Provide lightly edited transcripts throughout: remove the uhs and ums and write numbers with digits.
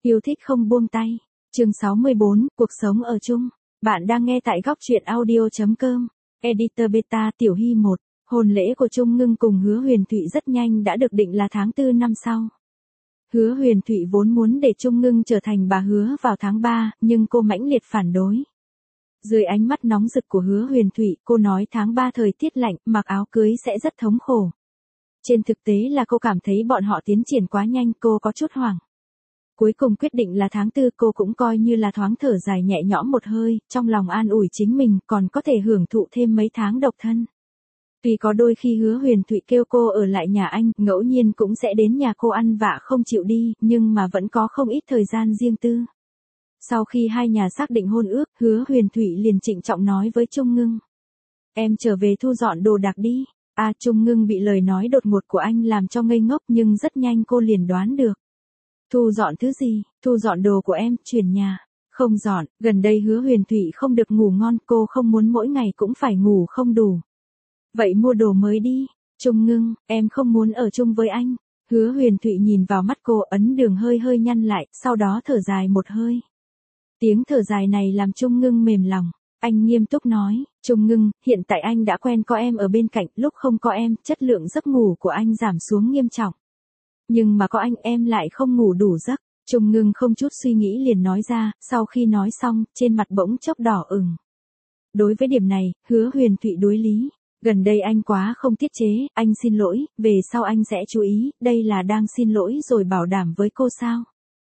Yêu thích không buông tay. Chương 64, cuộc sống ở chung. Bạn đang nghe tại góc truyện audio.com. Editor Beta Tiểu Hy 1. Hôn lễ của Trung Ngưng cùng Hứa Huyền Thụy rất nhanh đã được định là tháng 4 năm sau. Hứa Huyền Thụy vốn muốn để Trung Ngưng trở thành bà Hứa vào tháng 3, nhưng cô mãnh liệt phản đối. Dưới ánh mắt nóng rực của Hứa Huyền Thụy, cô nói tháng 3 thời tiết lạnh, mặc áo cưới sẽ rất thống khổ. Trên thực tế là cô cảm thấy bọn họ tiến triển quá nhanh, cô có chút hoảng. Cuối cùng quyết định là tháng 4, cô cũng coi như là thoáng thở dài nhẹ nhõm một hơi, trong lòng an ủi chính mình, còn có thể hưởng thụ thêm mấy tháng độc thân. Tuy có đôi khi Hứa Huyền Thụy kêu cô ở lại nhà anh, ngẫu nhiên cũng sẽ đến nhà cô ăn vạ không chịu đi, nhưng mà vẫn có không ít thời gian riêng tư. Sau khi hai nhà xác định hôn ước, Hứa Huyền Thụy liền trịnh trọng nói với Trung Ngưng. Em trở về thu dọn đồ đạc đi. Trung Ngưng bị lời nói đột ngột của anh làm cho ngây ngốc, nhưng rất nhanh cô liền đoán được. Thu dọn thứ gì? Thu dọn đồ của em, chuyển nhà. Không dọn, gần đây Hứa Huyền Thụy không được ngủ ngon, cô không muốn mỗi ngày cũng phải ngủ không đủ. Vậy mua đồ mới đi. Trung Ngưng, em không muốn ở chung với anh. Hứa Huyền Thụy nhìn vào mắt cô, ấn đường hơi hơi nhăn lại, sau đó thở dài một hơi. Tiếng thở dài này làm Trung Ngưng mềm lòng. Anh nghiêm túc nói, Trung Ngưng, hiện tại anh đã quen có em ở bên cạnh, lúc không có em, chất lượng giấc ngủ của anh giảm xuống nghiêm trọng. Nhưng mà có anh em lại không ngủ đủ giấc. Trung Ngưng không chút suy nghĩ liền nói ra, sau khi nói xong, trên mặt bỗng chốc đỏ ửng. Đối với điểm này, Hứa Huyền Thụy đối lý. Gần đây anh quá không tiết chế, anh xin lỗi, về sau anh sẽ chú ý, đây là đang xin lỗi rồi bảo đảm với cô sao?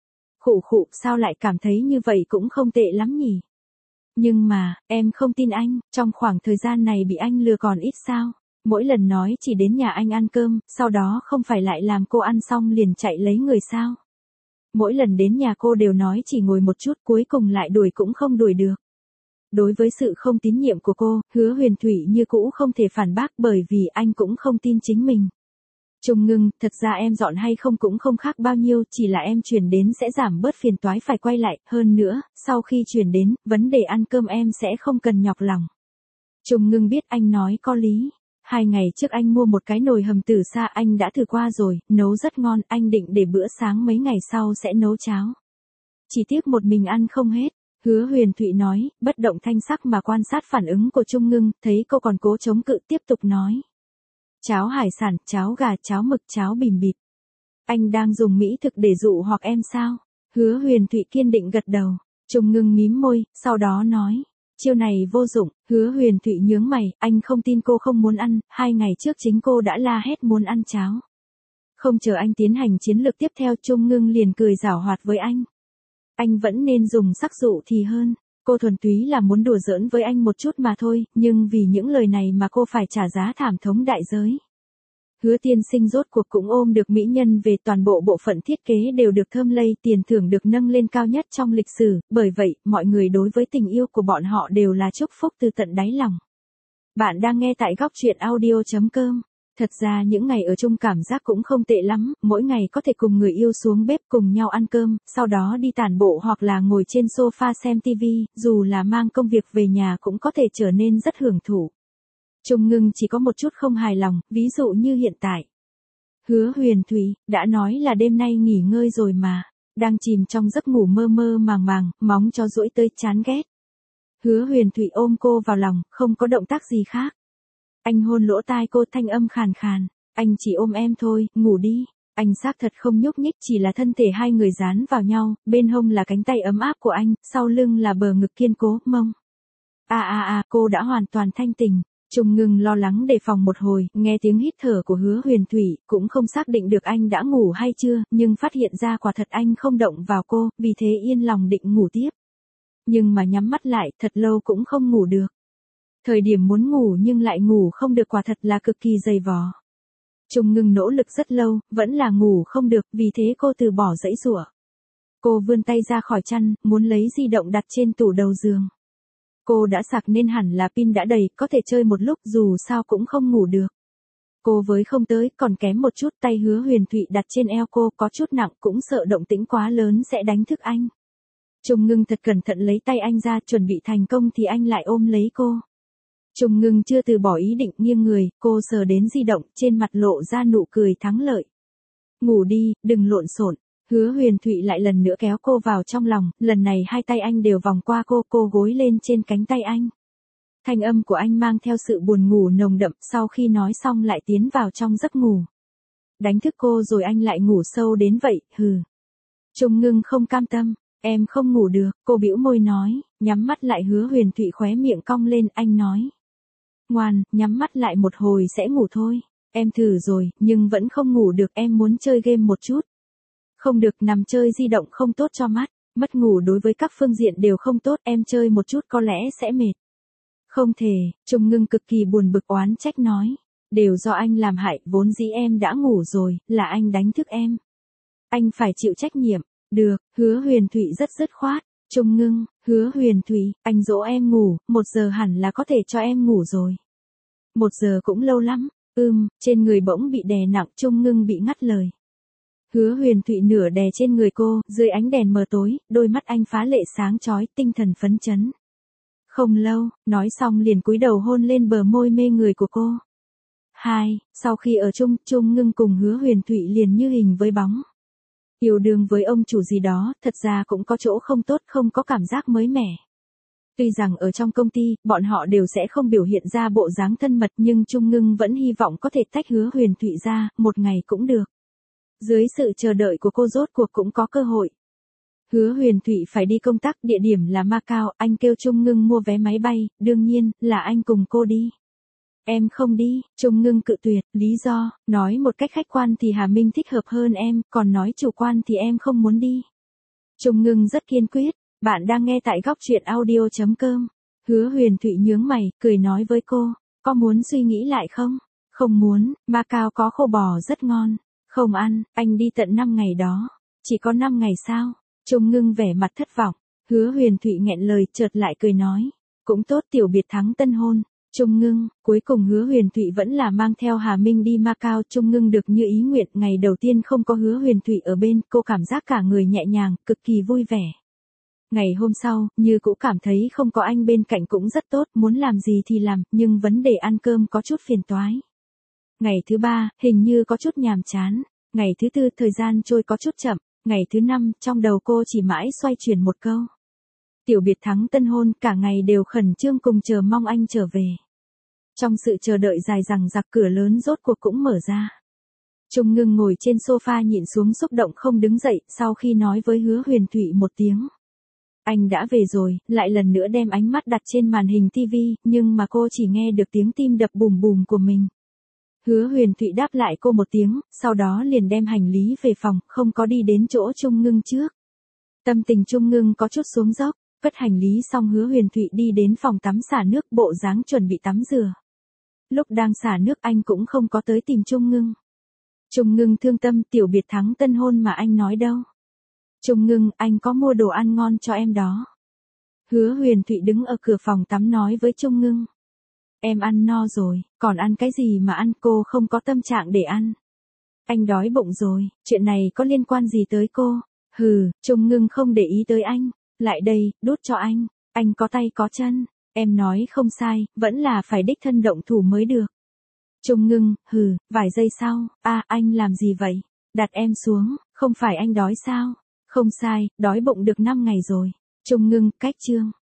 Khụ, sao lại cảm thấy như vậy cũng không tệ lắm nhỉ? Nhưng mà, em không tin anh, trong khoảng thời gian này bị anh lừa còn ít sao? Mỗi lần nói chỉ đến nhà anh ăn cơm, sau đó không phải lại làm cô ăn xong liền chạy lấy người sao? Mỗi lần đến nhà cô đều nói chỉ ngồi một chút, cuối cùng lại đuổi cũng không đuổi được. Đối với sự không tín nhiệm của cô, Hứa Huyền Thụy như cũ không thể phản bác bởi vì anh cũng không tin chính mình. Trung Ngưng, thật ra em dọn hay không cũng không khác bao nhiêu, chỉ là em chuyển đến sẽ giảm bớt phiền toái phải quay lại, hơn nữa, sau khi chuyển đến, vấn đề ăn cơm em sẽ không cần nhọc lòng. Trung Ngưng biết anh nói có lý. 2 ngày trước anh mua một cái nồi hầm từ xa, anh đã thử qua rồi, nấu rất ngon, anh định để bữa sáng mấy ngày sau sẽ nấu cháo. Chỉ tiếc một mình ăn không hết. Hứa Huyền Thụy nói, bất động thanh sắc mà quan sát phản ứng của Trung Ngưng, thấy cô còn cố chống cự tiếp tục nói. Cháo hải sản, cháo gà, cháo mực, cháo bìm bịp. Anh đang dùng mỹ thực để dụ hoặc em sao? Hứa Huyền Thụy kiên định gật đầu. Trung Ngưng mím môi, sau đó nói. Chiêu này vô dụng. Hứa Huyền Thụy nhướng mày, anh không tin cô không muốn ăn, 2 ngày trước chính cô đã la hét muốn ăn cháo. Không chờ anh tiến hành chiến lược tiếp theo, Trung Ngưng liền cười giảo hoạt với anh. Anh vẫn nên dùng sắc dụ thì hơn. Cô thuần túy là muốn đùa giỡn với anh một chút mà thôi, nhưng vì những lời này mà cô phải trả giá thảm thống đại giới. Hứa tiên sinh rốt cuộc cũng ôm được mỹ nhân về, toàn bộ bộ phận thiết kế đều được thơm lây, tiền thưởng được nâng lên cao nhất trong lịch sử, bởi vậy, mọi người đối với tình yêu của bọn họ đều là chúc phúc từ tận đáy lòng. Bạn đang nghe tại góc truyện audio.com. Thật ra những ngày ở chung cảm giác cũng không tệ lắm, mỗi ngày có thể cùng người yêu xuống bếp cùng nhau ăn cơm, sau đó đi tản bộ hoặc là ngồi trên sofa xem TV, dù là mang công việc về nhà cũng có thể trở nên rất hưởng thụ. Trung Ngưng chỉ có một chút không hài lòng, ví dụ như hiện tại. Hứa Huyền Thụy, đã nói là đêm nay nghỉ ngơi rồi mà, đang chìm trong giấc ngủ mơ mơ màng, móng cho duỗi tới chán ghét. Hứa Huyền Thụy ôm cô vào lòng, không có động tác gì khác. Anh hôn lỗ tai cô, thanh âm khàn khàn, anh chỉ ôm em thôi, ngủ đi. Anh xác thật không nhúc nhích, chỉ là thân thể hai người dán vào nhau, bên hông là cánh tay ấm áp của anh, sau lưng là bờ ngực kiên cố, mông. Cô đã hoàn toàn thanh tỉnh. Trung Ngưng lo lắng đề phòng một hồi, nghe tiếng hít thở của Hứa Huyền Thụy, cũng không xác định được anh đã ngủ hay chưa, nhưng phát hiện ra quả thật anh không động vào cô, vì thế yên lòng định ngủ tiếp. Nhưng mà nhắm mắt lại, thật lâu cũng không ngủ được. Thời điểm muốn ngủ nhưng lại ngủ không được, quả thật là cực kỳ dày vò. Trung Ngưng nỗ lực rất lâu, vẫn là ngủ không được, vì thế cô từ bỏ giãy giụa. Cô vươn tay ra khỏi chăn, muốn lấy di động đặt trên tủ đầu giường. Cô đã sạc nên hẳn là pin đã đầy, có thể chơi một lúc, dù sao cũng không ngủ được. Cô với không tới, còn kém một chút, tay Hứa Huyền Thụy đặt trên eo cô, có chút nặng, cũng sợ động tĩnh quá lớn sẽ đánh thức anh. Trung Ngưng thật cẩn thận lấy tay anh ra, chuẩn bị thành công thì anh lại ôm lấy cô. Trung Ngưng chưa từ bỏ ý định, nghiêng người, cô sờ đến di động, trên mặt lộ ra nụ cười thắng lợi. Ngủ đi, đừng lộn xộn. Hứa Huyền Thụy lại lần nữa kéo cô vào trong lòng, lần này hai tay anh đều vòng qua cô gối lên trên cánh tay anh. Thanh âm của anh mang theo sự buồn ngủ nồng đậm, sau khi nói xong lại tiến vào trong giấc ngủ. Đánh thức cô rồi anh lại ngủ sâu đến vậy, hừ. Trung Ngưng không cam tâm, em không ngủ được, cô bĩu môi nói, nhắm mắt lại. Hứa Huyền Thụy khóe miệng cong lên, anh nói. Ngoan, nhắm mắt lại một hồi sẽ ngủ thôi. Em thử rồi, nhưng vẫn không ngủ được, em muốn chơi game một chút. Không được, nằm chơi di động không tốt cho mắt, mất ngủ đối với các phương diện đều không tốt, em chơi một chút có lẽ sẽ mệt. Không thể, Trung Ngưng cực kỳ buồn bực oán trách nói. Đều do anh làm hại, vốn dĩ em đã ngủ rồi, là anh đánh thức em. Anh phải chịu trách nhiệm. Được, Hứa Huyền Thụy rất dứt khoát. Trung Ngưng, Hứa Huyền Thụy, anh dỗ em ngủ, 1 giờ hẳn là có thể cho em ngủ rồi. 1 giờ cũng lâu lắm. Trên người bỗng bị đè nặng, Trung Ngưng bị ngắt lời. Hứa Huyền Thụy nửa đè trên người cô, dưới ánh đèn mờ tối, đôi mắt anh phá lệ sáng chói, tinh thần phấn chấn. Không lâu, nói xong liền cúi đầu hôn lên bờ môi mê người của cô. Sau khi ở chung, Trung Ngưng cùng Hứa Huyền Thụy liền như hình với bóng. Yêu đương với ông chủ gì đó, thật ra cũng có chỗ không tốt, không có cảm giác mới mẻ. Tuy rằng ở trong công ty, bọn họ đều sẽ không biểu hiện ra bộ dáng thân mật, nhưng Trung Ngưng vẫn hy vọng có thể tách Hứa Huyền Thụy ra, một ngày cũng được. Dưới sự chờ đợi của cô rốt cuộc cũng có cơ hội. Hứa Huyền Thụy phải đi công tác, địa điểm là Macau, anh kêu Trung Ngưng mua vé máy bay, đương nhiên, là anh cùng cô đi. Em không đi, Trung Ngưng cự tuyệt, lý do, nói một cách khách quan thì Hà Minh thích hợp hơn em, còn nói chủ quan thì em không muốn đi. Trung Ngưng rất kiên quyết, bạn đang nghe tại góc truyện audio.com. Hứa Huyền Thụy nhướng mày, cười nói với cô, có muốn suy nghĩ lại không? Không muốn, Macau có khô bò rất ngon. Không ăn, anh đi tận 5 ngày đó. Chỉ có 5 ngày sao? Trung Ngưng vẻ mặt thất vọng. Hứa Huyền Thụy nghẹn lời, chợt lại cười nói. Cũng tốt, tiểu biệt thắng tân hôn. Trung Ngưng, cuối cùng Hứa Huyền Thụy vẫn là mang theo Hà Minh đi Macau. Trung Ngưng được như ý nguyện, ngày đầu tiên không có Hứa Huyền Thụy ở bên, cô cảm giác cả người nhẹ nhàng, cực kỳ vui vẻ. Ngày hôm sau, như cũ cảm thấy không có anh bên cạnh cũng rất tốt, muốn làm gì thì làm, nhưng vấn đề ăn cơm có chút phiền toái. Ngày thứ 3, hình như có chút nhàm chán. Ngày thứ 4, thời gian trôi có chút chậm. Ngày thứ 5, trong đầu cô chỉ mãi xoay chuyển một câu. Tiểu biệt thắng tân hôn, cả ngày đều khẩn trương cùng chờ mong anh trở về. Trong sự chờ đợi dài dằng dặc, cửa lớn rốt cuộc cũng mở ra. Trung Ngưng ngồi trên sofa nhịn xuống xúc động không đứng dậy, sau khi nói với Hứa Huyền Thụy một tiếng. Anh đã về rồi, lại lần nữa đem ánh mắt đặt trên màn hình TV, nhưng mà cô chỉ nghe được tiếng tim đập bùm bùm của mình. Hứa Huyền Thụy đáp lại cô một tiếng, sau đó liền đem hành lý về phòng, không có đi đến chỗ Trung Ngưng trước. Tâm tình Trung Ngưng có chút xuống dốc, cất hành lý xong Hứa Huyền Thụy đi đến phòng tắm xả nước, bộ dáng chuẩn bị tắm rửa. Lúc đang xả nước anh cũng không có tới tìm Trung Ngưng. Trung Ngưng thương tâm, tiểu biệt thắng tân hôn mà anh nói đâu. Trung Ngưng, anh có mua đồ ăn ngon cho em đó. Hứa Huyền Thụy đứng ở cửa phòng tắm nói với Trung Ngưng. Em ăn no rồi, còn ăn cái gì mà ăn, cô không có tâm trạng để ăn. Anh đói bụng rồi, chuyện này có liên quan gì tới cô? Hừ, Trung Ngưng không để ý tới anh. Lại đây, đút cho anh có tay có chân. Em nói không sai, vẫn là phải đích thân động thủ mới được. Trung Ngưng, hừ, vài giây sau, anh làm gì vậy? Đặt em xuống, không phải anh đói sao? Không sai, đói bụng được 5 ngày rồi. Trung Ngưng, cách chương.